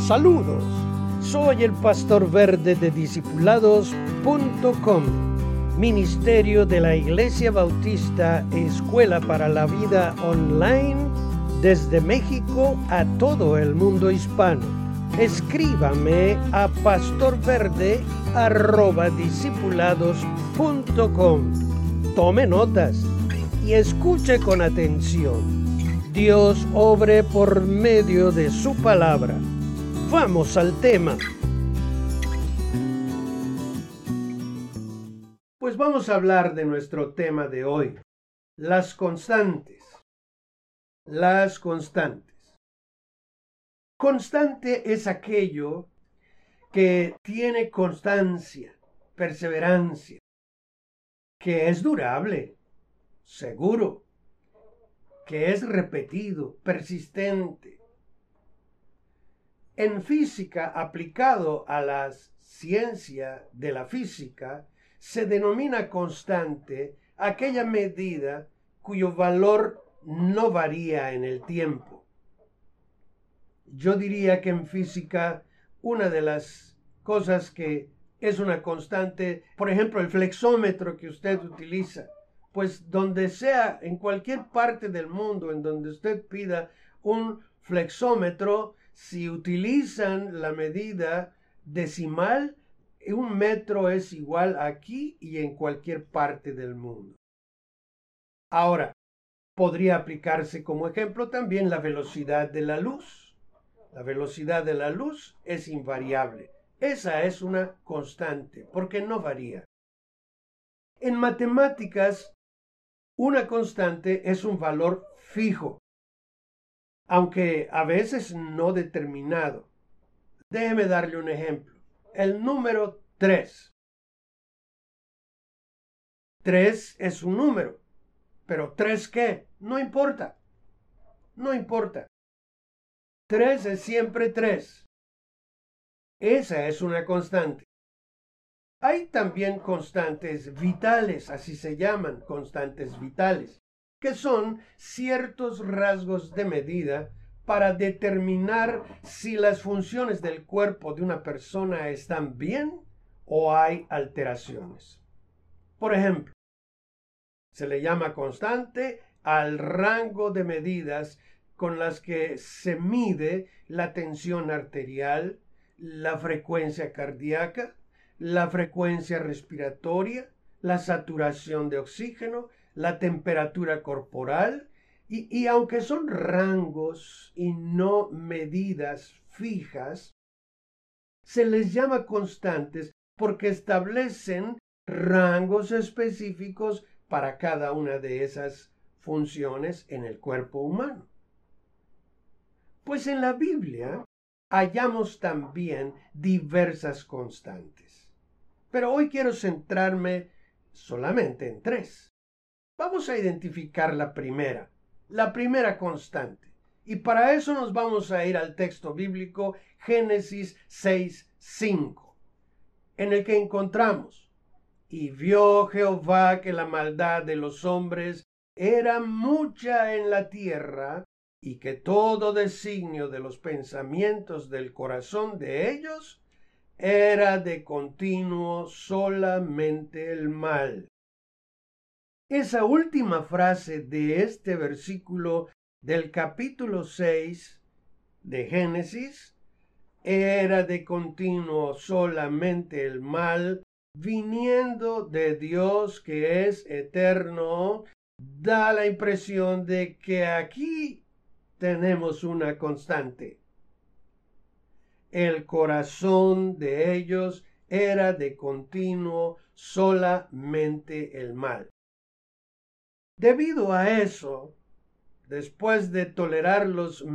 Saludos, soy el Pastor Verde de Discipulados.com, Ministerio de la Iglesia Bautista Escuela para la Vida Online, desde México a todo el mundo hispano. Escríbame a pastorverde@discipulados.com. Tome notas y escuche con atención. Dios obre por medio de su palabra. Vamos al tema. Pues vamos a hablar de nuestro tema de hoy, las constantes. Las constantes. Constante es aquello que tiene constancia, perseverancia, que es durable, seguro, que es repetido, persistente. En física, aplicado a la ciencia de la física, se denomina constante aquella medida cuyo valor no varía en el tiempo. Yo diría que en física una de las cosas que es una constante, por ejemplo, el flexómetro que usted utiliza, pues donde sea, en cualquier parte del mundo en donde usted pida un flexómetro, si utilizan la medida decimal, 1 metro es igual aquí y en cualquier parte del mundo. Ahora, podría aplicarse como ejemplo también la velocidad de la luz. La velocidad de la luz es invariable. Esa es una constante porque no varía. En matemáticas, una constante es un valor fijo, aunque a veces no determinado. Déjeme darle un ejemplo. El número 3. 3 es un número, pero ¿3 qué? No importa. No importa. 3 es siempre 3. Esa es una constante. Hay también constantes vitales, así se llaman, constantes vitales, que son ciertos rasgos de medida para determinar si las funciones del cuerpo de una persona están bien o hay alteraciones. Por ejemplo, se le llama constante al rango de medidas con las que se mide la tensión arterial, la frecuencia cardíaca, la frecuencia respiratoria, la saturación de oxígeno, la temperatura corporal, y aunque son rangos y no medidas fijas, se les llama constantes porque establecen rangos específicos para cada una de esas funciones en el cuerpo humano. Pues en la Biblia hallamos también diversas constantes. Pero hoy quiero centrarme solamente en 3. Vamos a identificar la primera constante. Y para eso nos vamos a ir al texto bíblico Génesis 6:5, en el que encontramos: y vio Jehová que la maldad de los hombres era mucha en la tierra, y que todo designio de los pensamientos del corazón de ellos era de continuo solamente el mal. Esa última frase de este versículo del capítulo 6 de Génesis, era de continuo solamente el mal, viniendo de Dios que es eterno, da la impresión de que aquí tenemos una constante. El corazón de ellos era de continuo solamente el mal. Debido a eso, después de tolerar los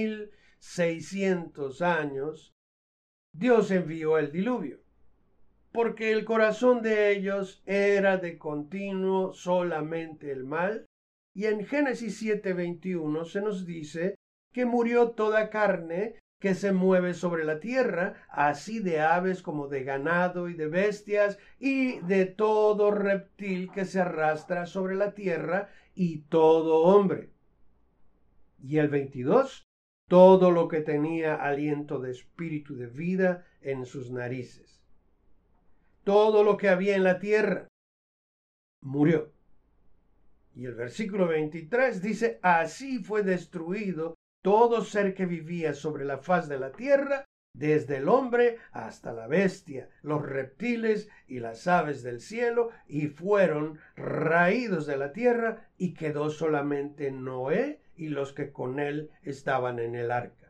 1600 años, Dios envió el diluvio, porque el corazón de ellos era de continuo solamente el mal. Y en Génesis 7:21 se nos dice que murió toda carne que se mueve sobre la tierra, así de aves como de ganado y de bestias, y de todo reptil que se arrastra sobre la tierra, y todo hombre. Y el 22 todo lo que tenía aliento de espíritu de vida en sus narices. Todo lo que había en la tierra murió. Y el versículo 23 dice, así fue destruido todo ser que vivía sobre la faz de la tierra, desde el hombre hasta la bestia, los reptiles y las aves del cielo, y fueron raídos de la tierra, y quedó solamente Noé y los que con él estaban en el arca.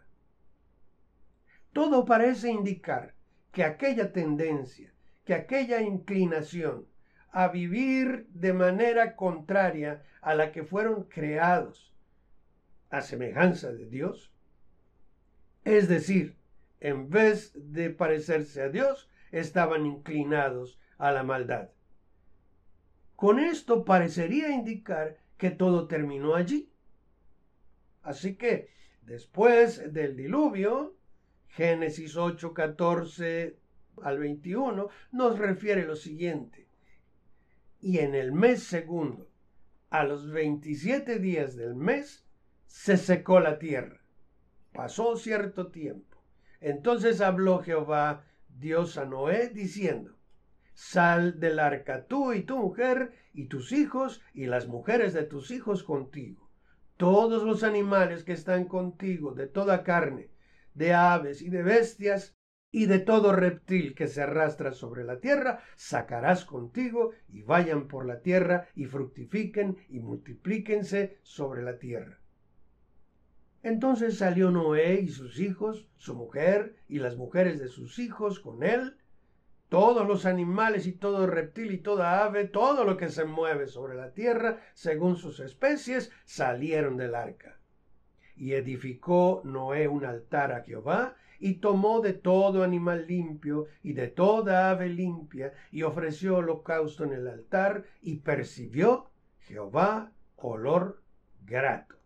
Todo parece indicar que aquella tendencia, que aquella inclinación a vivir de manera contraria a la que fueron creados a semejanza de Dios, es decir, en vez de parecerse a Dios, estaban inclinados a la maldad. Con esto parecería indicar que todo terminó allí. Así que, después del diluvio, Génesis 8, 14 al 21, nos refiere lo siguiente. Y en el mes segundo, a los 27 días del mes, se secó la tierra. Pasó cierto tiempo. Entonces habló Jehová, Dios a Noé, diciendo, sal del arca tú y tu mujer y tus hijos y las mujeres de tus hijos contigo. Todos los animales que están contigo, de toda carne, de aves y de bestias, y de todo reptil que se arrastra sobre la tierra, sacarás contigo, y vayan por la tierra, y fructifiquen, y multiplíquense sobre la tierra. Entonces salió Noé y sus hijos, su mujer, y las mujeres de sus hijos con él, todos los animales y todo reptil y toda ave, todo lo que se mueve sobre la tierra, según sus especies, salieron del arca. Y edificó Noé un altar a Jehová, y tomó de todo animal limpio y de toda ave limpia, y ofreció holocausto en el altar, y percibió Jehová olor grato.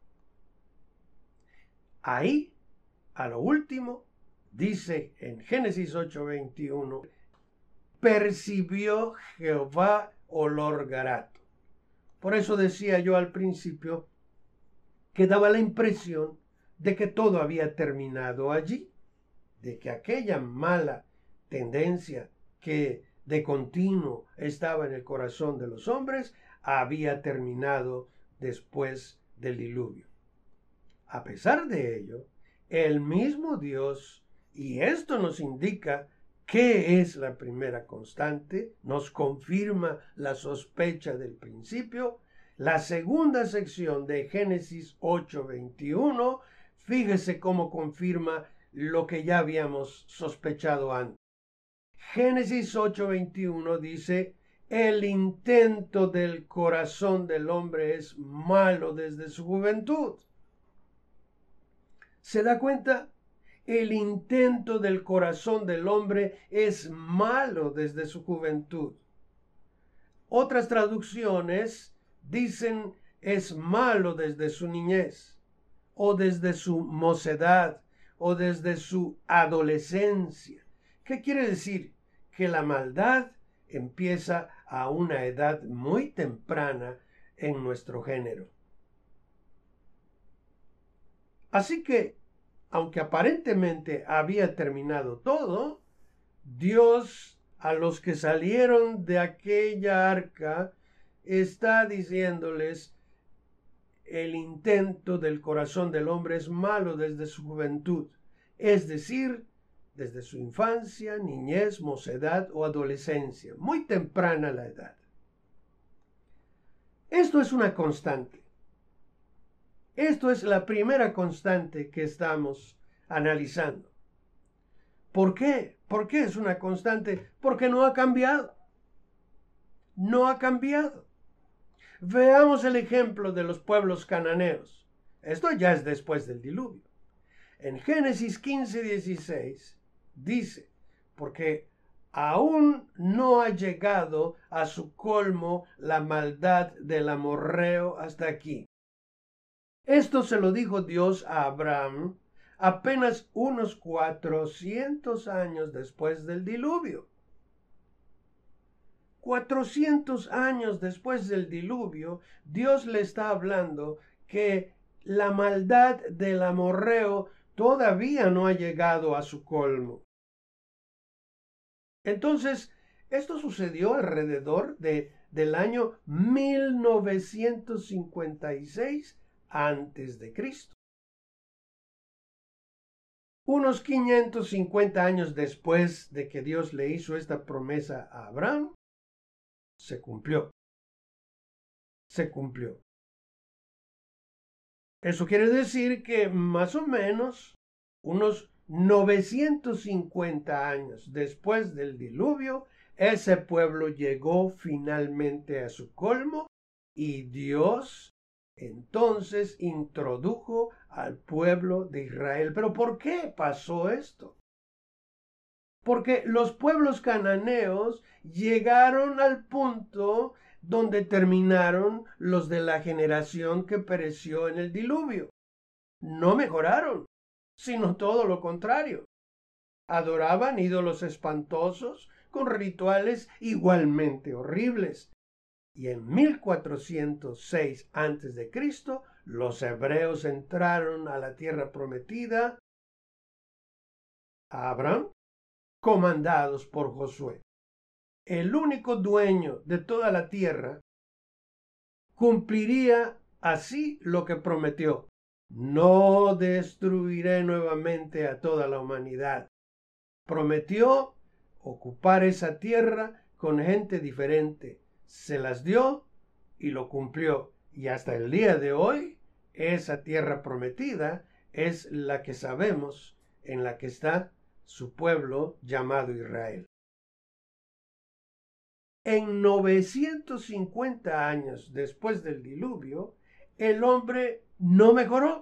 Ahí, a lo último, dice en Génesis 8:21, percibió Jehová olor grato. Por eso decía yo al principio que daba la impresión de que todo había terminado allí, de que aquella mala tendencia que de continuo estaba en el corazón de los hombres había terminado después del diluvio. A pesar de ello, el mismo Dios, y esto nos indica qué es la primera constante, nos confirma la sospecha del principio. La segunda sección de Génesis 8:21, fíjese cómo confirma lo que ya habíamos sospechado antes. Génesis 8:21 dice, el intento del corazón del hombre es malo desde su juventud. ¿Se da cuenta? El intento del corazón del hombre es malo desde su juventud. Otras traducciones dicen es malo desde su niñez, o desde su mocedad, o desde su adolescencia. ¿Qué quiere decir? Que la maldad empieza a una edad muy temprana en nuestro género. Así que, aunque aparentemente había terminado todo, Dios a los que salieron de aquella arca está diciéndoles, el intento del corazón del hombre es malo desde su juventud, es decir, desde su infancia, niñez, mocedad o adolescencia, muy temprana la edad. Esto es una constante. Esto es la primera constante que estamos analizando. ¿Por qué? ¿Por qué es una constante? Porque no ha cambiado. No ha cambiado. Veamos el ejemplo de los pueblos cananeos. Esto ya es después del diluvio. En Génesis 15:16 dice, porque aún no ha llegado a su colmo la maldad del amorreo hasta aquí. Esto se lo dijo Dios a Abraham apenas unos 400 años después del diluvio. 400 años después del diluvio, Dios le está hablando que la maldad del amorreo todavía no ha llegado a su colmo. Entonces, esto sucedió alrededor del año 1956 antes de Cristo. Unos 550 años después de que Dios le hizo esta promesa a Abraham, se cumplió. Se cumplió. Eso quiere decir que más o menos unos 950 años después del diluvio, ese pueblo llegó finalmente a su colmo y Dios entonces introdujo al pueblo de Israel. ¿Pero por qué pasó esto? Porque los pueblos cananeos llegaron al punto donde terminaron los de la generación que pereció en el diluvio. No mejoraron, sino todo lo contrario. Adoraban ídolos espantosos con rituales igualmente horribles. Y en 1406 a.C., los hebreos entraron a la tierra prometida a Abraham, comandados por Josué. El único dueño de toda la tierra cumpliría así lo que prometió. No destruiré nuevamente a toda la humanidad. Prometió ocupar esa tierra con gente diferente. Se las dio y lo cumplió. Y hasta el día de hoy, esa tierra prometida es la que sabemos, en la que está su pueblo llamado Israel. En 950 años después del diluvio, el hombre no mejoró,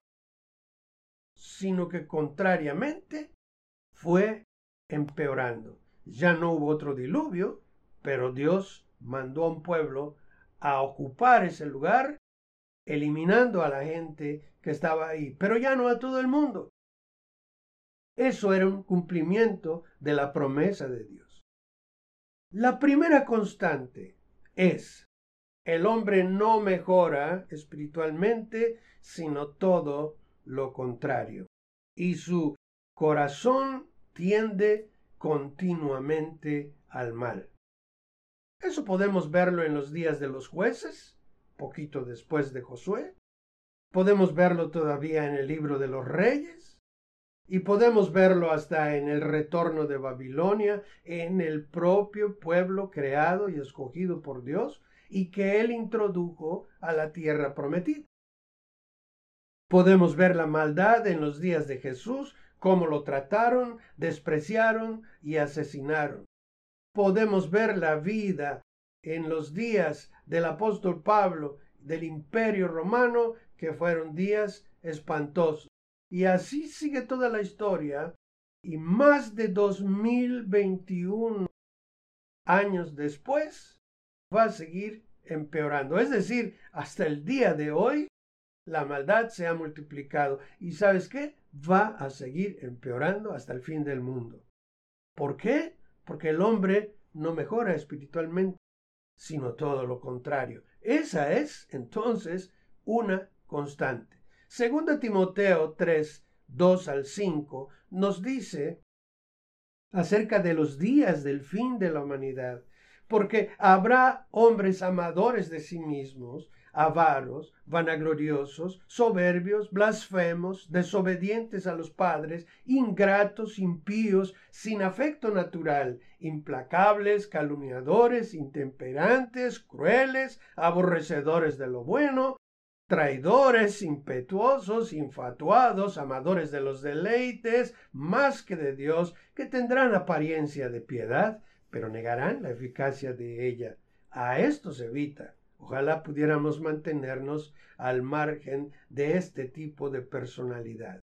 sino que contrariamente fue empeorando. Ya no hubo otro diluvio, pero Dios mandó a un pueblo a ocupar ese lugar, eliminando a la gente que estaba ahí, pero ya no a todo el mundo. Eso era un cumplimiento de la promesa de Dios. La primera constante es: el hombre no mejora espiritualmente, sino todo lo contrario. Y su corazón tiende continuamente al mal. Eso podemos verlo en los días de los jueces, poquito después de Josué. Podemos verlo todavía en el libro de los Reyes. Y podemos verlo hasta en el retorno de Babilonia, en el propio pueblo creado y escogido por Dios y que Él introdujo a la tierra prometida. Podemos ver la maldad en los días de Jesús, cómo lo trataron, despreciaron y asesinaron. Podemos ver la vida en los días del apóstol Pablo, del Imperio Romano, que fueron días espantosos. Y así sigue toda la historia, y más de 2021 años después va a seguir empeorando. Es decir, hasta el día de hoy la maldad se ha multiplicado. ¿Y sabes qué? Va a seguir empeorando hasta el fin del mundo. ¿Por qué? Porque el hombre no mejora espiritualmente, sino todo lo contrario. Esa es, entonces, una constante. Segunda Timoteo 3, 2 al 5 nos dice acerca de los días del fin de la humanidad, porque habrá hombres amadores de sí mismos, avaros, vanagloriosos, soberbios, blasfemos, desobedientes a los padres, ingratos, impíos, sin afecto natural, implacables, calumniadores, intemperantes, crueles, aborrecedores de lo bueno, traidores, impetuosos, infatuados, amadores de los deleites, más que de Dios, que tendrán apariencia de piedad, pero negarán la eficacia de ella. A estos evita. Ojalá pudiéramos mantenernos al margen de este tipo de personalidad.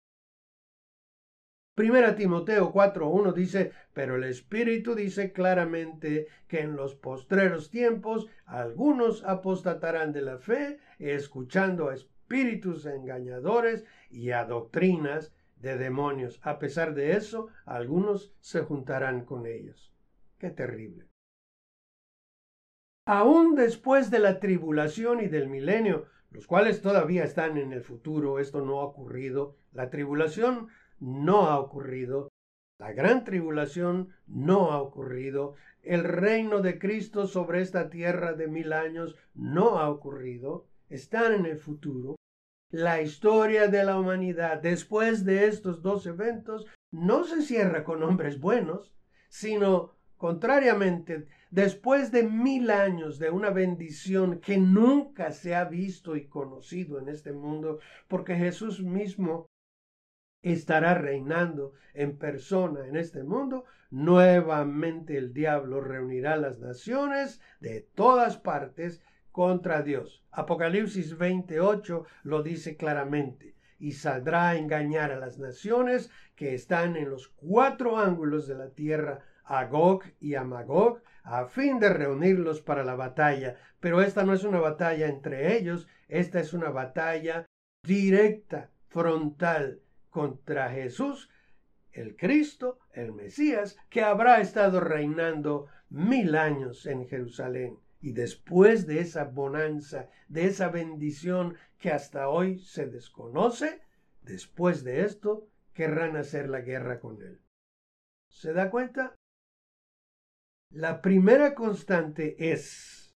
Primera Timoteo 4:1 dice: pero el Espíritu dice claramente que en los postreros tiempos algunos apostatarán de la fe, escuchando a espíritus engañadores y a doctrinas de demonios. A pesar de eso, algunos se juntarán con ellos. ¡Qué terrible! Aún después de la tribulación y del milenio, los cuales todavía están en el futuro. Esto no ha ocurrido. La tribulación no ha ocurrido. La gran tribulación no ha ocurrido. El reino de Cristo sobre esta tierra de 1000 años no ha ocurrido. Están en el futuro. La historia de la humanidad después de estos dos eventos no se cierra con hombres buenos, sino contrariamente, después de 1000 años de una bendición que nunca se ha visto y conocido en este mundo, porque Jesús mismo estará reinando en persona en este mundo, nuevamente el diablo reunirá las naciones de todas partes contra Dios. Apocalipsis 28 lo dice claramente. Y saldrá a engañar a las naciones que están en los 4 ángulos de la tierra, a Gog y a Magog, a fin de reunirlos para la batalla. Pero esta no es una batalla entre ellos, esta es una batalla directa, frontal, contra Jesús, el Cristo, el Mesías, que habrá estado reinando 1000 años en Jerusalén. Y después de esa bonanza, de esa bendición que hasta hoy se desconoce, después de esto querrán hacer la guerra con él. ¿Se da cuenta? La primera constante es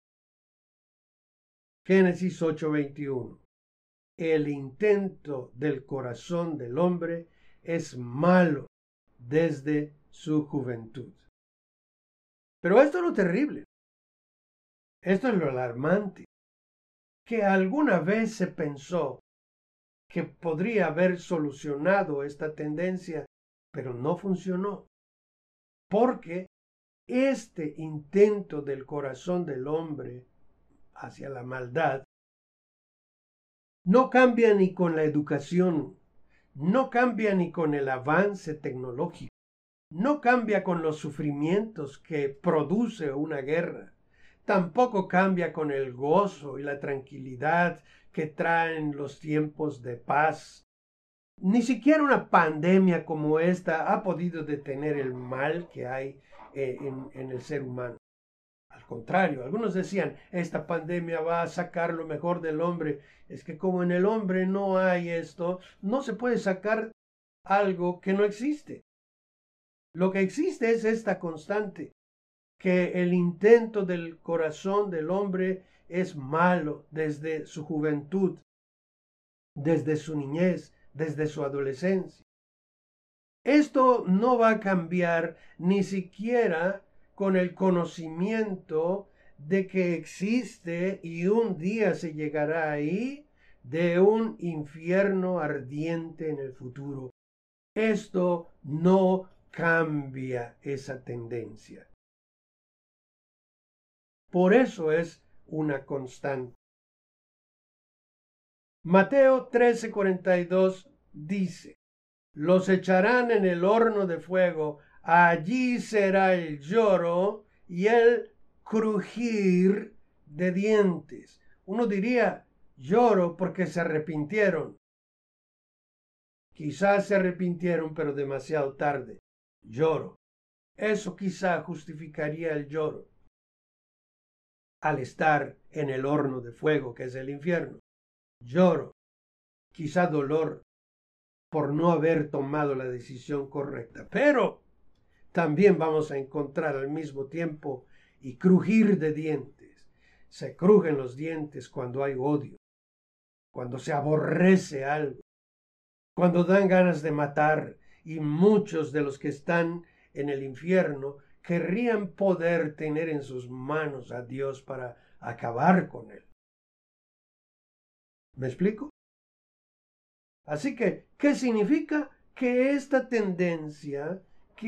Génesis 8:21. El intento del corazón del hombre es malo desde su juventud. Pero esto es lo terrible. Esto es lo alarmante. Que alguna vez se pensó que podría haber solucionado esta tendencia, pero no funcionó. Porque este intento del corazón del hombre hacia la maldad no cambia ni con la educación, no cambia ni con el avance tecnológico, no cambia con los sufrimientos que produce una guerra, tampoco cambia con el gozo y la tranquilidad que traen los tiempos de paz. Ni siquiera una pandemia como esta ha podido detener el mal que hay en el ser humano. Al contrario, algunos decían, esta pandemia va a sacar lo mejor del hombre. Es que como en el hombre no hay esto, no se puede sacar algo que no existe. Lo que existe es esta constante, que el intento del corazón del hombre es malo desde su juventud, desde su niñez, desde su adolescencia. Esto no va a cambiar ni siquiera con el conocimiento de que existe y un día se llegará ahí de un infierno ardiente en el futuro. Esto no cambia esa tendencia. Por eso es una constante. Mateo 13:42 dice, los echarán en el horno de fuego, allí será el lloro y el crujir de dientes. Uno diría, lloro porque se arrepintieron. Quizás se arrepintieron, pero demasiado tarde. Lloro. Eso quizá justificaría el lloro al estar en el horno de fuego, que es el infierno. Lloro. Quizá dolor por no haber tomado la decisión correcta. Pero también vamos a encontrar al mismo tiempo y crujir de dientes. Se crujen los dientes cuando hay odio, cuando se aborrece algo, cuando dan ganas de matar, y muchos de los que están en el infierno querrían poder tener en sus manos a Dios para acabar con él. ¿Me explico? Así que, ¿qué significa? Que esta tendencia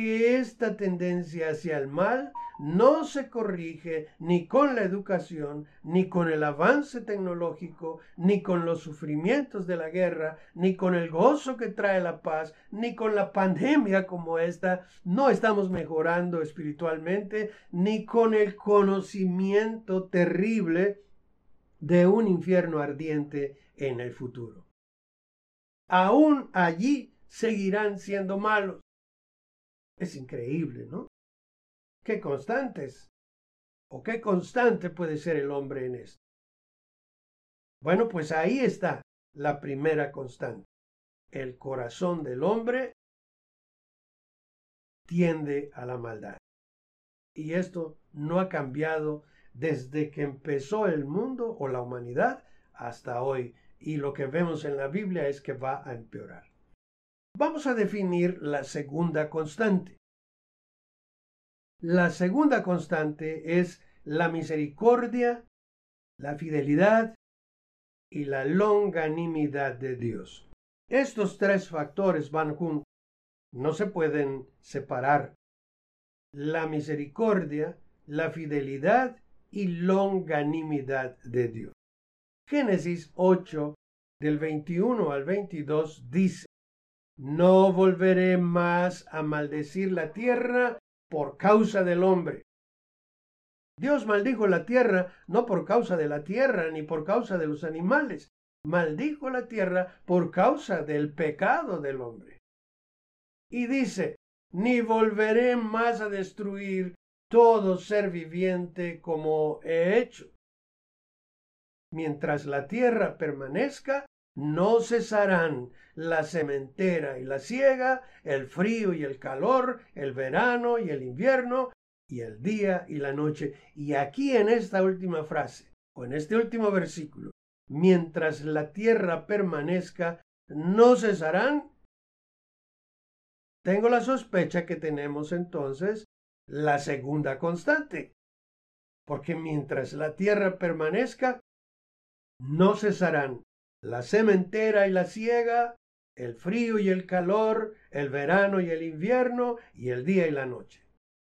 hacia el mal no se corrige ni con la educación, ni con el avance tecnológico, ni con los sufrimientos de la guerra, ni con el gozo que trae la paz, ni con la pandemia como esta. No estamos mejorando espiritualmente, ni con el conocimiento terrible de un infierno ardiente en el futuro. Aún allí seguirán siendo malos. Es increíble, ¿no? Qué constantes o qué constante puede ser el hombre en esto. Bueno, pues ahí está la primera constante. El corazón del hombre tiende a la maldad. Y esto no ha cambiado desde que empezó el mundo o la humanidad hasta hoy. Y lo que vemos en la Biblia es que va a empeorar. Vamos a definir la segunda constante. La segunda constante es la misericordia, la fidelidad y la longanimidad de Dios. Estos tres factores van juntos, no se pueden separar. La misericordia, la fidelidad y longanimidad de Dios. Génesis 8, del 21 al 22 dice: No volveré más a maldecir la tierra por causa del hombre. Dios maldijo la tierra no por causa de la tierra ni por causa de los animales. Maldijo la tierra por causa del pecado del hombre. Y dice: Ni volveré más a destruir todo ser viviente como he hecho. Mientras la tierra permanezca, no cesarán la sementera y la siega, el frío y el calor, el verano y el invierno, y el día y la noche. Y aquí en esta última frase, o en este último versículo, mientras la tierra permanezca, no cesarán. Tengo la sospecha que tenemos entonces la segunda constante, porque mientras la tierra permanezca, no cesarán la sementera y la siega, el frío y el calor, el verano y el invierno, y el día y la noche.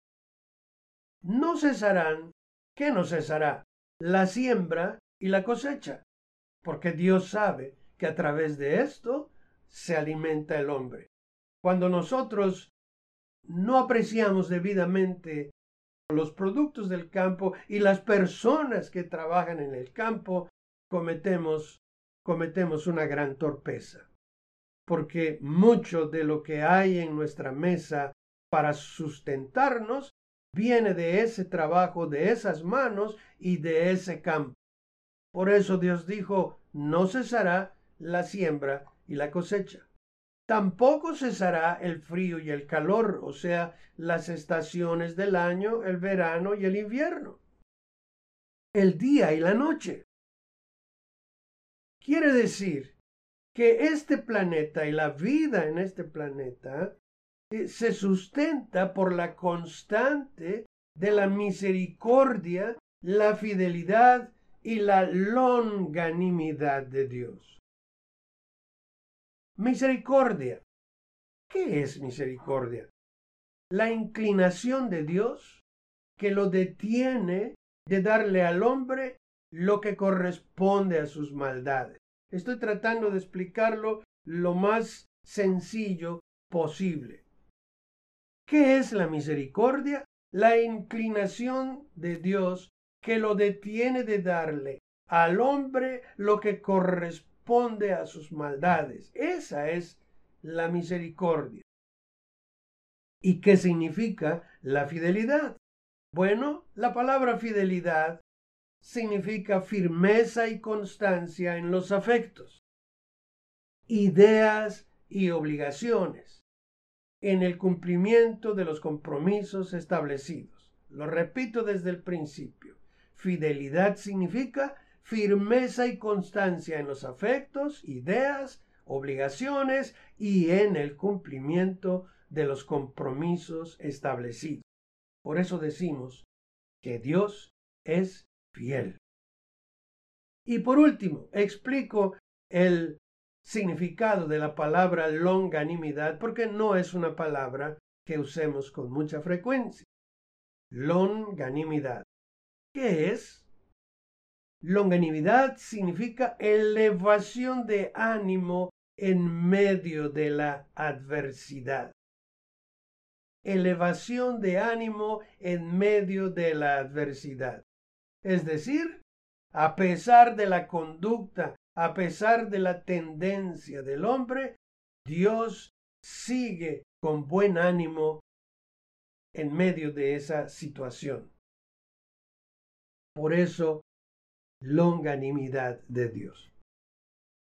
No cesarán, ¿qué no cesará? La siembra y la cosecha, porque Dios sabe que a través de esto se alimenta el hombre. Cuando nosotros no apreciamos debidamente los productos del campo y las personas que trabajan en el campo, cometemos una gran torpeza, porque mucho de lo que hay en nuestra mesa para sustentarnos viene de ese trabajo, de esas manos y de ese campo. Por eso Dios dijo: no cesará la siembra y la cosecha. Tampoco cesará el frío y el calor, o sea, las estaciones del año, el verano y el invierno, el día y la noche. Quiere decir que este planeta y la vida en este planeta se sustenta por la constante de la misericordia, la fidelidad y la longanimidad de Dios. Misericordia. ¿Qué es misericordia? La inclinación de Dios que lo detiene de darle al hombre lo que corresponde a sus maldades. Estoy tratando de explicarlo lo más sencillo posible. ¿Qué es la misericordia? La inclinación de Dios que lo detiene de darle al hombre lo que corresponde a sus maldades. Esa es la misericordia. ¿Y qué significa la fidelidad? Bueno, la palabra fidelidad significa firmeza y constancia en los afectos, ideas y obligaciones, en el cumplimiento de los compromisos establecidos. Lo repito desde el principio. Fidelidad significa firmeza y constancia en los afectos, ideas, obligaciones y en el cumplimiento de los compromisos establecidos. Por eso decimos que Dios es fiel. Y por último, explico el significado de la palabra longanimidad, porque no es una palabra que usemos con mucha frecuencia. Longanimidad. ¿Qué es? Longanimidad significa elevación de ánimo en medio de la adversidad. Elevación de ánimo en medio de la adversidad. Es decir, a pesar de la conducta, a pesar de la tendencia del hombre, Dios sigue con buen ánimo en medio de esa situación. Por eso, longanimidad de Dios.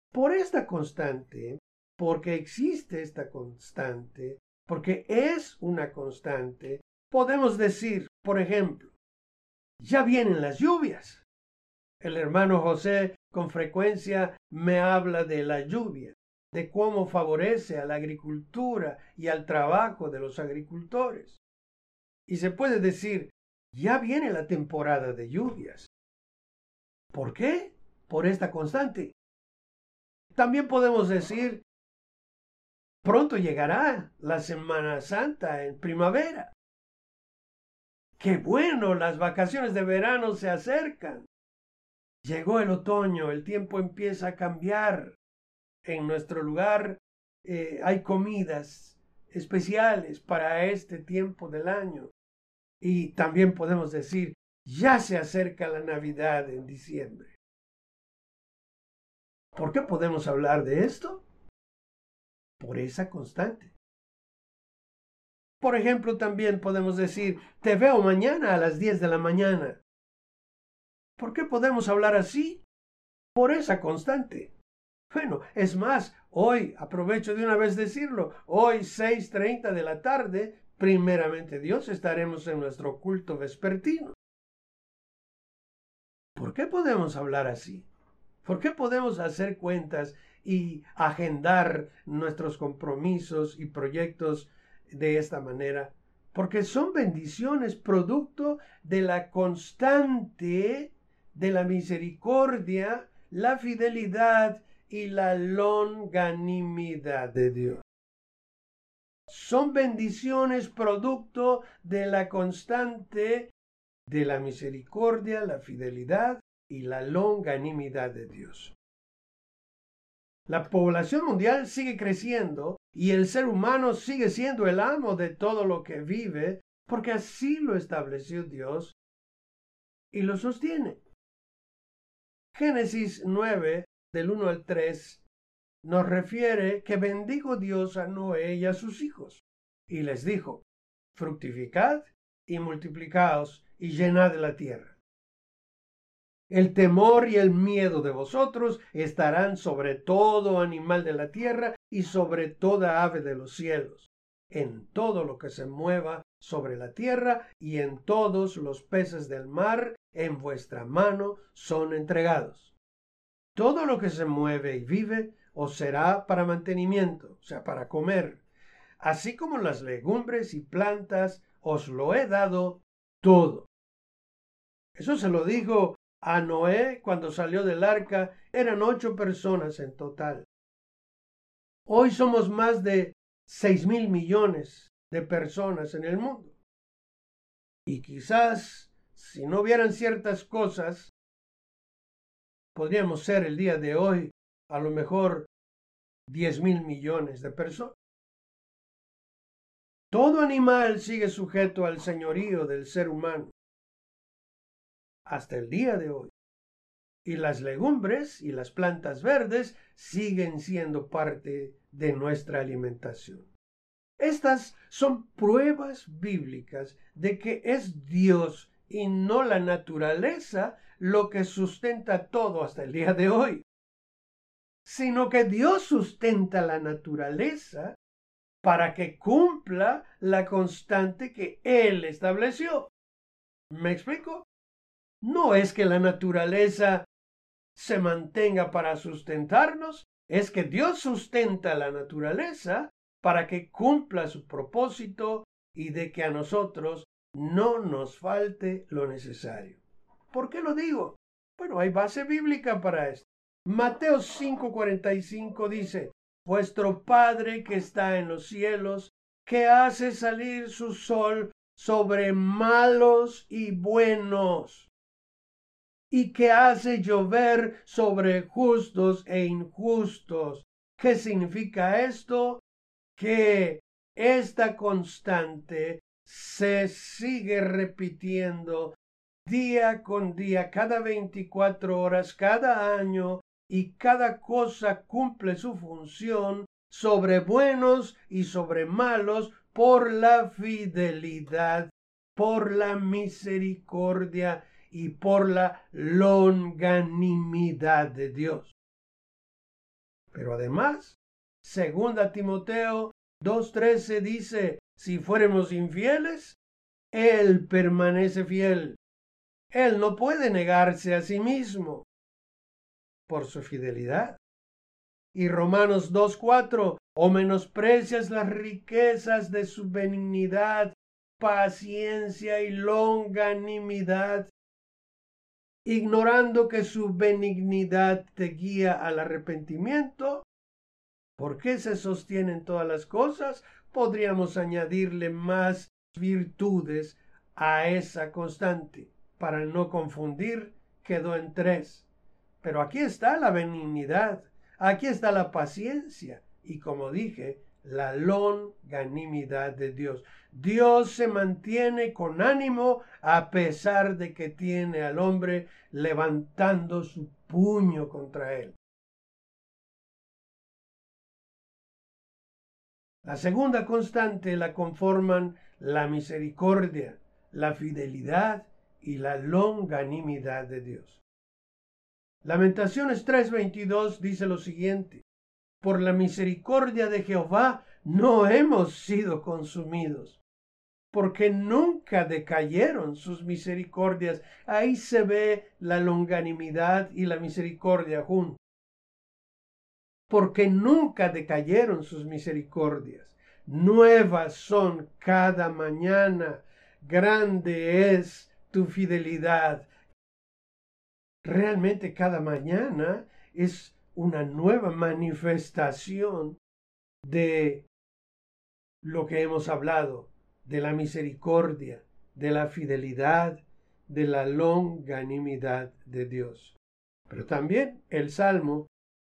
Por esta constante, porque existe esta constante, porque es una constante, podemos decir, por ejemplo, ya vienen las lluvias. El hermano José con frecuencia me habla de la lluvia, de cómo favorece a la agricultura y al trabajo de los agricultores. Y se puede decir, ya viene la temporada de lluvias. ¿Por qué? Por esta constante. También podemos decir, pronto llegará la Semana Santa en primavera. ¡Qué bueno! Las vacaciones de verano se acercan. Llegó el otoño, el tiempo empieza a cambiar. En nuestro lugar hay comidas especiales para este tiempo del año. Y también podemos decir, ya se acerca la Navidad en diciembre. ¿Por qué podemos hablar de esto? Por esa constante. Por ejemplo, también podemos decir, te veo mañana a las 10 de la mañana. ¿Por qué podemos hablar así? Por esa constante. Bueno, es más, hoy, aprovecho de una vez decirlo, hoy 6:30 de la tarde, primeramente Dios, estaremos en nuestro culto vespertino. ¿Por qué podemos hablar así? ¿Por qué podemos hacer cuentas y agendar nuestros compromisos y proyectos de esta manera? Porque son bendiciones producto de la constante, de la misericordia, la fidelidad y la longanimidad de Dios. Son bendiciones producto de la constante, de la misericordia, la fidelidad y la longanimidad de Dios. La población mundial sigue creciendo y el ser humano sigue siendo el amo de todo lo que vive, porque así lo estableció Dios y lo sostiene. Génesis 9, del 1 al 3, nos refiere que bendijo Dios a Noé y a sus hijos, y les dijo, fructificad y multiplicaos y llenad la tierra. El temor y el miedo de vosotros estarán sobre todo animal de la tierra y sobre toda ave de los cielos, en todo lo que se mueva sobre la tierra y en todos los peces del mar en vuestra mano son entregados. Todo lo que se mueve y vive os será para mantenimiento, o sea, para comer, así como las legumbres y plantas os lo he dado todo. Eso se lo dijo a Noé cuando salió del arca. Eran 8 personas en total. Hoy somos más de 6.000 millones de personas en el mundo. Y quizás, si no hubieran ciertas cosas, podríamos ser el día de hoy a lo mejor 10.000 millones de personas. Todo animal sigue sujeto al señorío del ser humano hasta el día de hoy. Y las legumbres y las plantas verdes siguen siendo parte de nuestra alimentación. Estas son pruebas bíblicas de que es Dios y no la naturaleza lo que sustenta todo hasta el día de hoy, sino que Dios sustenta la naturaleza para que cumpla la constante que Él estableció. ¿Me explico? No es que la naturaleza se mantenga para sustentarnos, es que Dios sustenta la naturaleza para que cumpla su propósito y de que a nosotros no nos falte lo necesario. ¿Por qué lo digo? Bueno, hay base bíblica para esto. Mateo 5:45 dice, vuestro Padre que está en los cielos, que hace salir su sol sobre malos y buenos, y que hace llover sobre justos e injustos. ¿Qué significa esto? Que esta constante se sigue repitiendo día con día, cada 24 horas, cada año, y cada cosa cumple su función sobre buenos y sobre malos por la fidelidad, por la misericordia y por la longanimidad de Dios. Pero además, 2 Timoteo 2:13 dice, si fuéramos infieles, Él permanece fiel. Él no puede negarse a sí mismo por su fidelidad. Y Romanos 2:4, o menosprecias las riquezas de su benignidad, paciencia y longanimidad, ignorando que su benignidad te guía al arrepentimiento. ¿Por qué se sostienen todas las cosas? Podríamos añadirle más virtudes a esa constante. Para no confundir, quedó en 3. Pero aquí está la benignidad, aquí está la paciencia y, como dije, la longanimidad de Dios. Dios se mantiene con ánimo a pesar de que tiene al hombre levantando su puño contra él. La segunda constante la conforman la misericordia, la fidelidad y la longanimidad de Dios. Lamentaciones 3:22 dice lo siguiente: por la misericordia de Jehová no hemos sido consumidos, porque nunca decayeron sus misericordias. Ahí se ve la longanimidad y la misericordia juntos. Porque nunca decayeron sus misericordias. Nuevas son cada mañana. Grande es tu fidelidad. Realmente cada mañana es una nueva manifestación de lo que hemos hablado, de la misericordia, de la fidelidad, de la longanimidad de Dios. Pero también el Salmo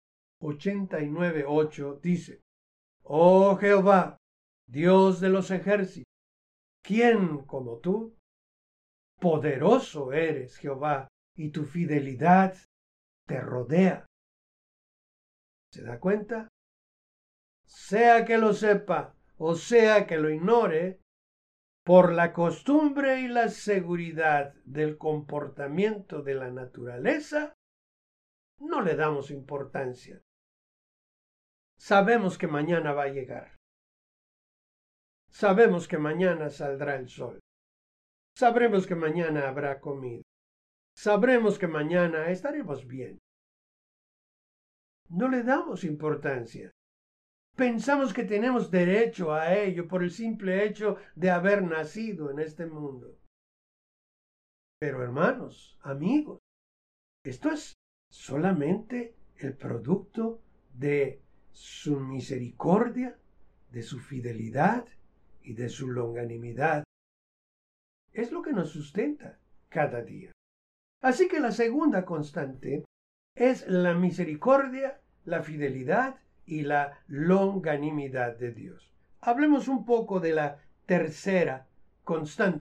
89:8 dice: oh Jehová, Dios de los ejércitos, ¿quién como tú? Poderoso eres, Jehová, y tu fidelidad te rodea. ¿Se da cuenta? Sea que lo sepa o sea que lo ignore, por la costumbre y la seguridad del comportamiento de la naturaleza, no le damos importancia. Sabemos que mañana va a llegar. Sabemos que mañana saldrá el sol. Sabremos que mañana habrá comida. Sabremos que mañana estaremos bien. No le damos importancia. Pensamos que tenemos derecho a ello por el simple hecho de haber nacido en este mundo. Pero hermanos, amigos, esto es solamente el producto de su misericordia, de su fidelidad y de su longanimidad. Es lo que nos sustenta cada día. Así que la segunda constante es la misericordia, la fidelidad y la longanimidad de Dios. Hablemos un poco de la tercera constante.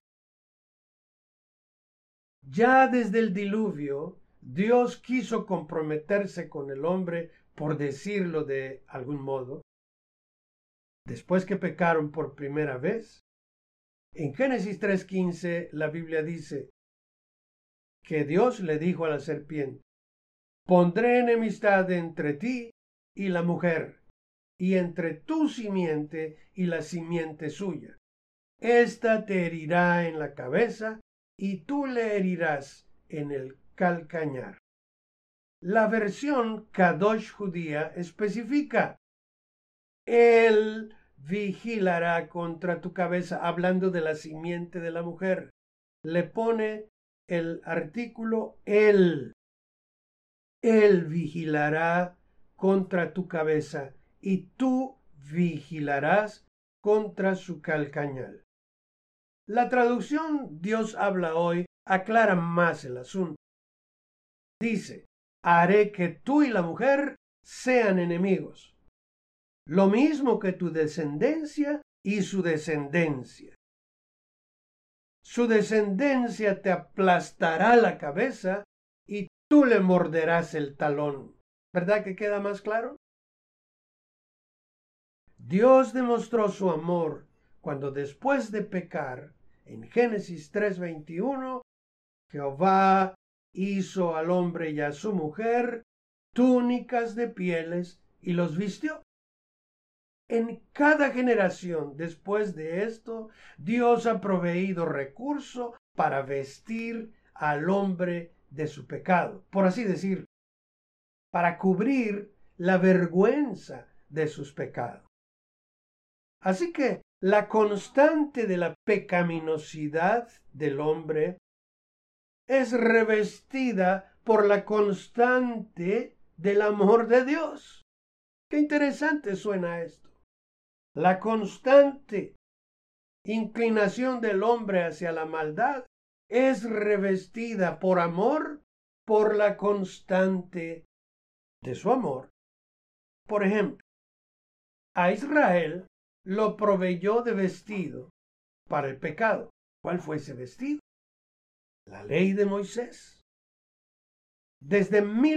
Ya desde el diluvio, Dios quiso comprometerse con el hombre, por decirlo de algún modo. Después que pecaron por primera vez, en Génesis 3:15 la Biblia dice que Dios le dijo a la serpiente: pondré enemistad entre ti y la mujer, y entre tu simiente y la simiente suya. Esta te herirá en la cabeza, y tú le herirás en el calcañar. La versión Kadosh judía especifica: Él vigilará contra tu cabeza, hablando de la simiente de la mujer. Le pone el artículo Él. Él vigilará contra tu cabeza y tú vigilarás contra su calcañar. La traducción Dios habla hoy aclara más el asunto. Dice: haré que tú y la mujer sean enemigos, lo mismo que tu descendencia y su descendencia. Su descendencia te aplastará la cabeza y tú le morderás el talón. ¿Verdad que queda más claro? Dios demostró su amor cuando, después de pecar, en Génesis 3:21, Jehová hizo al hombre y a su mujer túnicas de pieles y los vistió. En cada generación después de esto, Dios ha proveído recurso para vestir al hombre de su pecado, por así decirlo, para cubrir la vergüenza de sus pecados. Así que la constante de la pecaminosidad del hombre es revestida por la constante del amor de Dios. Qué interesante suena esto. La constante inclinación del hombre hacia la maldad es revestida por amor, por la constante de su amor. Por ejemplo, a Israel lo proveyó de vestido para el pecado. ¿Cuál fue ese vestido? La ley de Moisés. Desde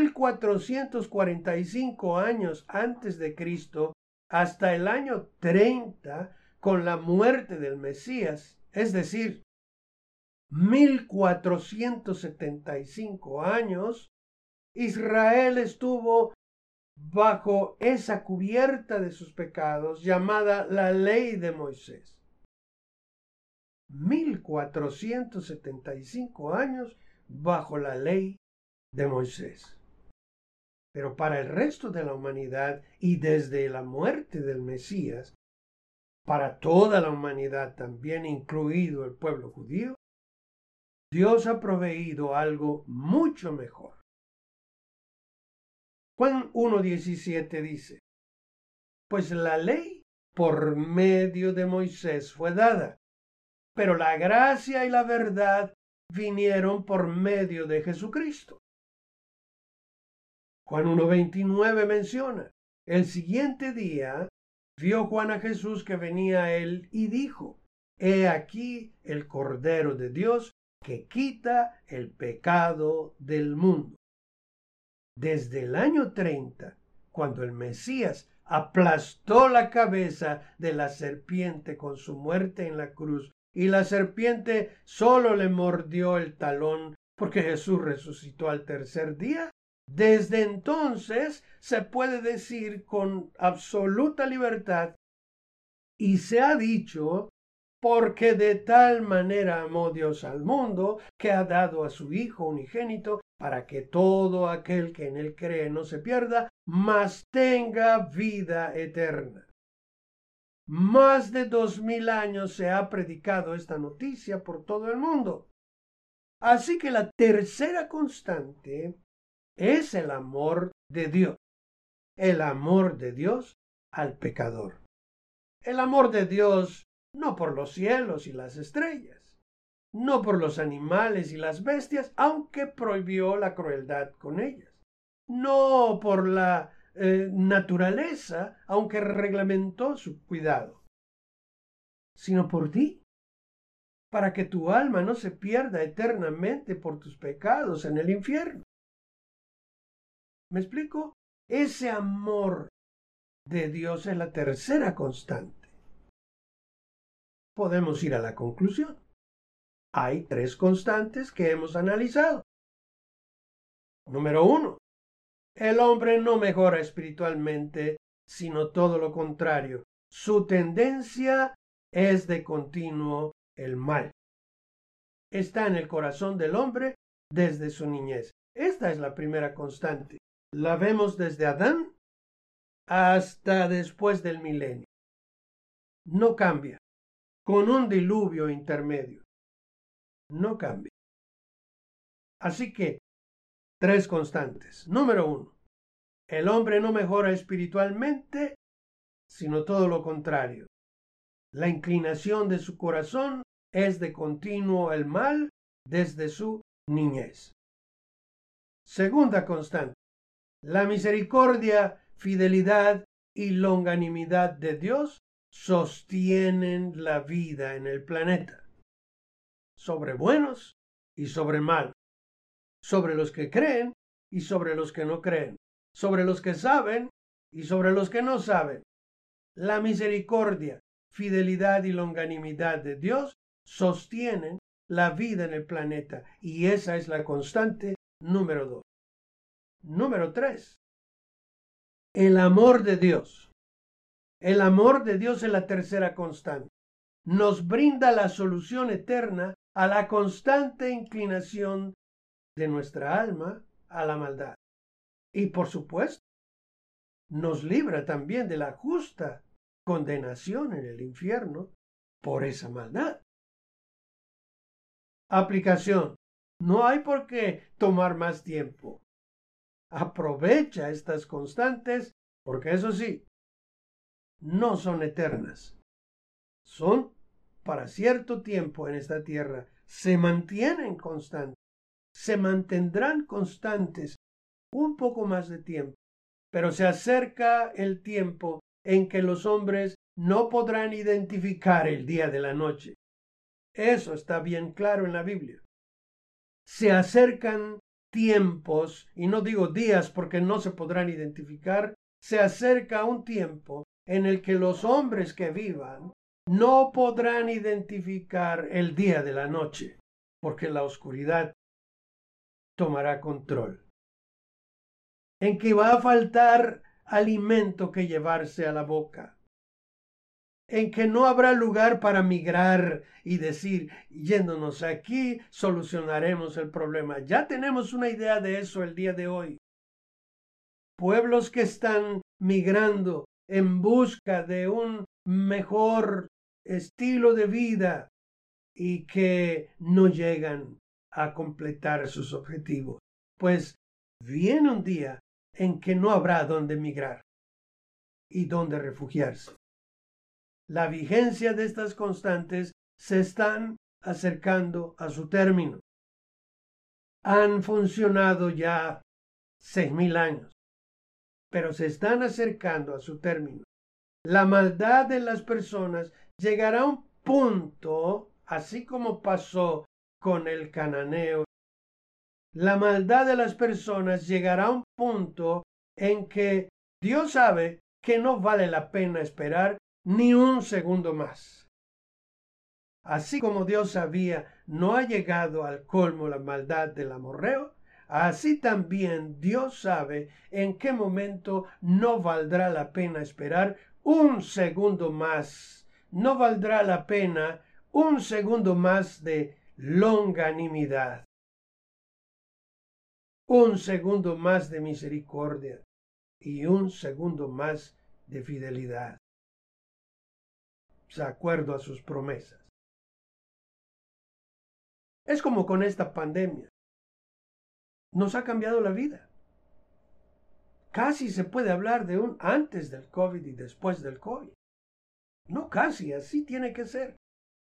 1445 años antes de Cristo hasta el año 30 con la muerte del Mesías, es decir, 1475 años, Israel estuvo bajo esa cubierta de sus pecados llamada la ley de Moisés. 1475 años bajo la ley de Moisés. Pero para el resto de la humanidad y desde la muerte del Mesías, para toda la humanidad también incluido el pueblo judío, Dios ha proveído algo mucho mejor. Juan 1:17 dice, pues la ley por medio de Moisés fue dada, pero la gracia y la verdad vinieron por medio de Jesucristo. Juan 1:29 menciona, el siguiente día vio Juan a Jesús que venía a él y dijo, he aquí el Cordero de Dios que quita el pecado del mundo. Desde el año 30, cuando el Mesías aplastó la cabeza de la serpiente con su muerte en la cruz, y la serpiente solo le mordió el talón porque Jesús resucitó al tercer día, desde entonces se puede decir con absoluta libertad, y se ha dicho, porque de tal manera amó Dios al mundo, que ha dado a su Hijo unigénito, para que todo aquel que en él cree no se pierda, mas tenga vida eterna. Más de 2000 años se ha predicado esta noticia por todo el mundo. Así que la tercera constante es el amor de Dios. El amor de Dios al pecador. El amor de Dios no por los cielos y las estrellas, no por los animales y las bestias, aunque prohibió la crueldad con ellas, no por la naturaleza, aunque reglamentó su cuidado, sino por ti, para que tu alma no se pierda eternamente por tus pecados en el infierno. ¿Me explico? Ese amor de Dios es la tercera constante. Podemos ir a la conclusión. Hay tres constantes que hemos analizado. Número 1. El hombre no mejora espiritualmente, sino todo lo contrario. Su tendencia es de continuo el mal. Está en el corazón del hombre desde su niñez. Esta es la primera constante. La vemos desde Adán hasta después del milenio. No cambia, con un diluvio intermedio. No cambia. Así que, tres constantes. Número 1. El hombre no mejora espiritualmente, sino todo lo contrario. La inclinación de su corazón es de continuo el mal desde su niñez. Segunda constante. La misericordia, fidelidad y longanimidad de Dios sostienen la vida en el planeta. Sobre buenos y sobre malos. Sobre los que creen y sobre los que no creen. Sobre los que saben y sobre los que no saben. La misericordia, fidelidad y longanimidad de Dios sostienen la vida en el planeta, y esa es la constante número 2. Número 3. El amor de Dios. El amor de Dios es la tercera constante. Nos brinda la solución eterna a la constante inclinación de nuestra alma a la maldad. Y por supuesto, nos libra también de la justa condenación en el infierno por esa maldad. Aplicación. No hay por qué tomar más tiempo. Aprovecha estas constantes porque eso sí, no son eternas. Son para cierto tiempo en esta tierra. Se mantienen constantes. Se mantendrán constantes un poco más de tiempo. Pero se acerca el tiempo en que los hombres no podrán identificar el día de la noche. Eso está bien claro en la Biblia. Se acercan tiempos, y no digo días porque no se podrán identificar, se acerca un tiempo en el que los hombres que vivan no podrán identificar el día de la noche, porque la oscuridad tomará control. En que va a faltar alimento que llevarse a la boca, en que no habrá lugar para migrar y decir, yéndonos aquí, solucionaremos el problema. Ya tenemos una idea de eso el día de hoy. Pueblos que están migrando en busca de un mejor estilo de vida y que no llegan a completar sus objetivos. Pues viene un día en que no habrá dónde migrar y dónde refugiarse. La vigencia de estas constantes se están acercando a su término. Han funcionado ya 6,000 años, pero se están acercando a su término. La maldad de las personas llegará a un punto, así como pasó con el cananeo. La maldad de las personas llegará a un punto en que Dios sabe que no vale la pena esperar ni un segundo más. Así como Dios sabía no ha llegado al colmo la maldad del amorreo, así también Dios sabe en qué momento no valdrá la pena esperar un segundo más. No valdrá la pena un segundo más de longanimidad. Un segundo más de misericordia y un segundo más de fidelidad, de acuerdo a sus promesas. Es como con esta pandemia. Nos ha cambiado la vida. Casi se puede hablar de un antes del COVID y después del COVID. No casi, así tiene que ser.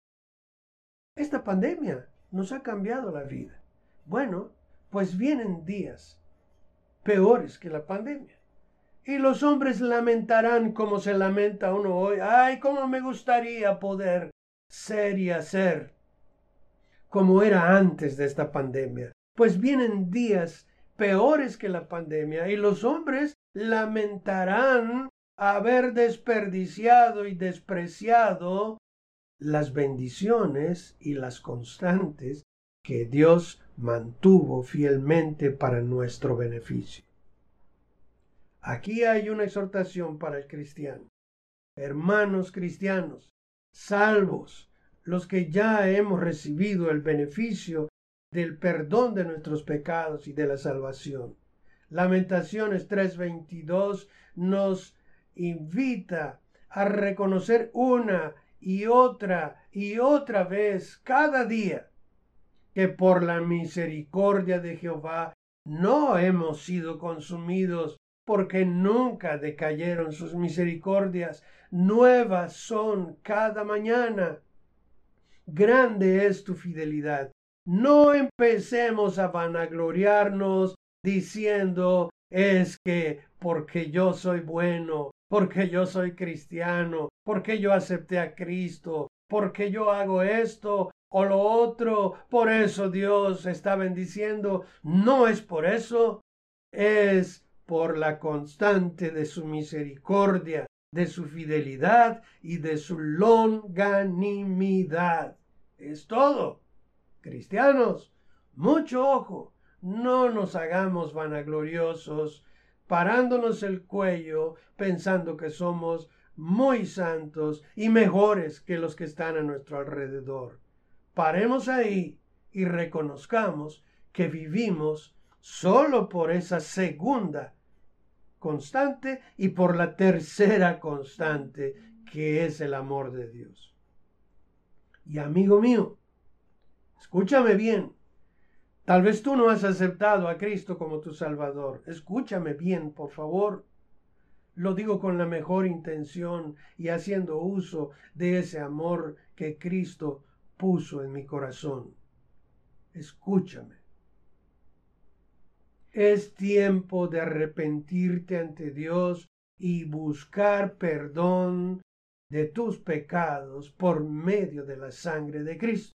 Esta pandemia nos ha cambiado la vida. Bueno, pues vienen días peores que la pandemia. Y los hombres lamentarán como se lamenta uno hoy. Ay, cómo me gustaría poder ser y hacer como era antes de esta pandemia. Pues vienen días peores que la pandemia y los hombres lamentarán haber desperdiciado y despreciado las bendiciones y las constantes que Dios mantuvo fielmente para nuestro beneficio. Aquí hay una exhortación para el cristiano. Hermanos cristianos, salvos, los que ya hemos recibido el beneficio del perdón de nuestros pecados y de la salvación. Lamentaciones 3:22 nos invita a reconocer una y otra vez cada día que por la misericordia de Jehová no hemos sido consumidos, porque nunca decayeron sus misericordias, nuevas son cada mañana. Grande es tu fidelidad. No empecemos a vanagloriarnos diciendo, es que porque yo soy bueno, porque yo soy cristiano, porque yo acepté a Cristo, porque yo hago esto o lo otro, por eso Dios está bendiciendo. No es por eso, es por la constante de su misericordia, de su fidelidad y de su longanimidad. Es todo. Cristianos, mucho ojo, no nos hagamos vanagloriosos parándonos el cuello, pensando que somos muy santos y mejores que los que están a nuestro alrededor. Paremos ahí y reconozcamos que vivimos solo por esa segunda constante y por la tercera constante, que es el amor de Dios. Y amigo mío, escúchame bien. Tal vez tú no has aceptado a Cristo como tu Salvador. Escúchame bien, por favor. Lo digo con la mejor intención y haciendo uso de ese amor que Cristo puso en mi corazón. Escúchame. Es tiempo de arrepentirte ante Dios y buscar perdón de tus pecados por medio de la sangre de Cristo.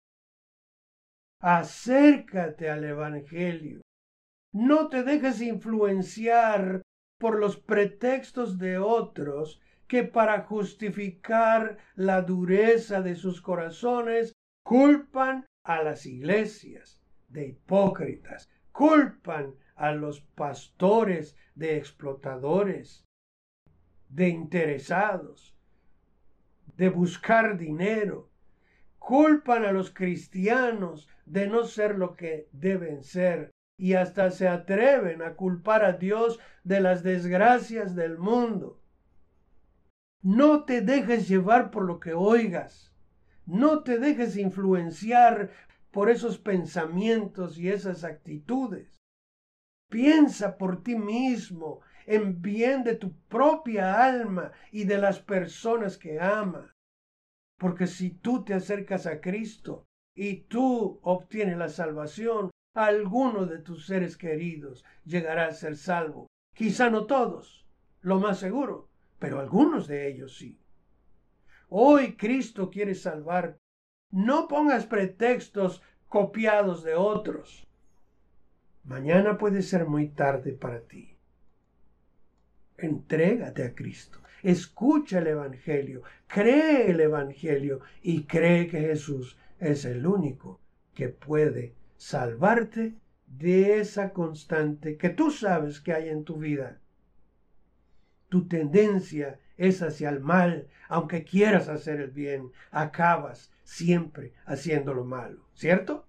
Acércate al Evangelio. No te dejes influenciar por los pretextos de otros que para justificar la dureza de sus corazones culpan a las iglesias de hipócritas, culpan a los pastores de explotadores, de interesados, de buscar dinero. Culpan a los cristianos de no ser lo que deben ser y hasta se atreven a culpar a Dios de las desgracias del mundo. No te dejes llevar por lo que oigas. No te dejes influenciar por esos pensamientos y esas actitudes. Piensa por ti mismo en bien de tu propia alma y de las personas que amas. Porque si tú te acercas a Cristo y tú obtienes la salvación, alguno de tus seres queridos llegará a ser salvo. Quizá no todos, lo más seguro, pero algunos de ellos sí. Hoy Cristo quiere salvarte. No pongas pretextos copiados de otros. Mañana puede ser muy tarde para ti. Entrégate a Cristo. Escucha el Evangelio, cree el Evangelio y cree que Jesús es el único que puede salvarte de esa constante que tú sabes que hay en tu vida. Tu tendencia es hacia el mal, aunque quieras hacer el bien, acabas siempre haciendo lo malo, ¿cierto?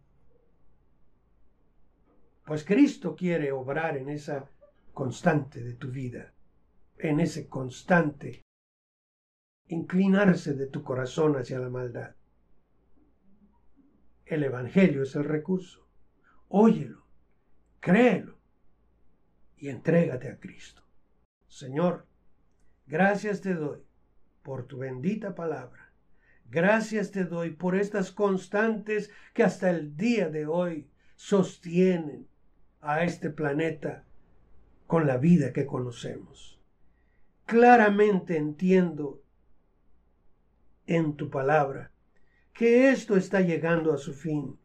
Pues Cristo quiere obrar en esa constante de tu vida, en ese constante inclinarse de tu corazón hacia la maldad. El Evangelio es el recurso. Óyelo, créelo y entrégate a Cristo. Señor, gracias te doy por tu bendita palabra. Gracias te doy por estas constantes que hasta el día de hoy sostienen a este planeta con la vida que conocemos. Claramente entiendo en tu palabra que esto está llegando a su fin,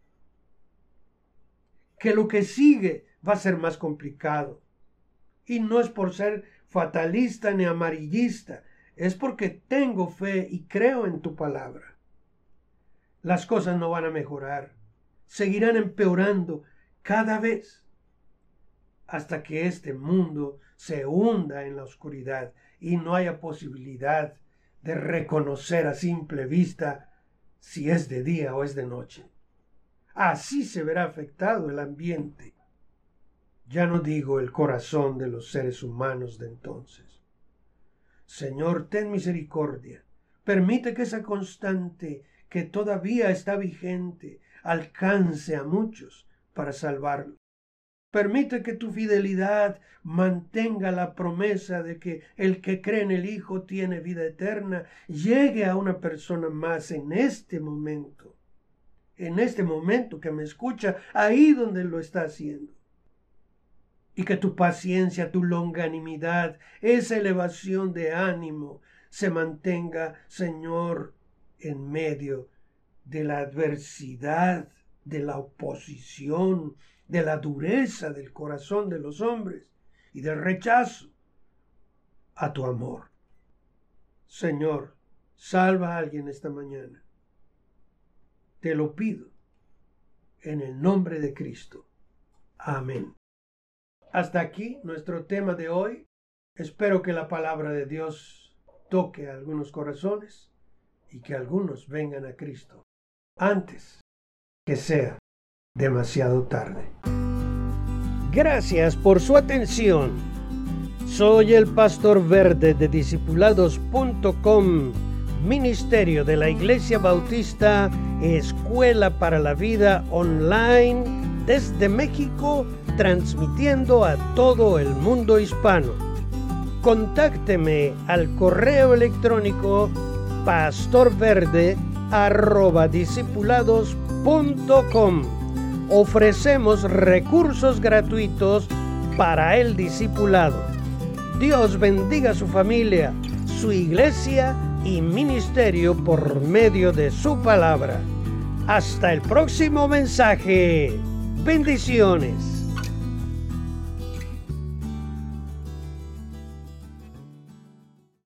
que lo que sigue va a ser más complicado. Y no es por ser fatalista ni amarillista, es porque tengo fe y creo en tu palabra. Las cosas no van a mejorar, seguirán empeorando cada vez hasta que este mundo se hunda en la oscuridad y no haya posibilidad de reconocer a simple vista si es de día o es de noche. Así se verá afectado el ambiente. Ya no digo el corazón de los seres humanos de entonces. Señor, ten misericordia. Permite que esa constante que todavía está vigente alcance a muchos para salvarlos. Permite que tu fidelidad mantenga la promesa de que el que cree en el Hijo tiene vida eterna, llegue a una persona más en este momento que me escucha, ahí donde lo está haciendo. Y que tu paciencia, tu longanimidad, esa elevación de ánimo se mantenga, Señor, en medio de la adversidad, de la oposición, de la dureza del corazón de los hombres y del rechazo a tu amor. Señor, salva a alguien esta mañana. Te lo pido en el nombre de Cristo. Amén. Hasta aquí nuestro tema de hoy. Espero que la palabra de Dios toque a algunos corazones y que algunos vengan a Cristo antes que sea demasiado tarde. Gracias por su atención. Soy el Pastor Verde de Discipulados.com, Ministerio de la Iglesia Bautista, Escuela para la Vida Online, desde México, transmitiendo a todo el mundo hispano. Contácteme al correo electrónico pastorverde@discipulados.com. Ofrecemos recursos gratuitos para el discipulado. Dios bendiga a su familia, su iglesia y ministerio por medio de su palabra. Hasta el próximo mensaje. Bendiciones.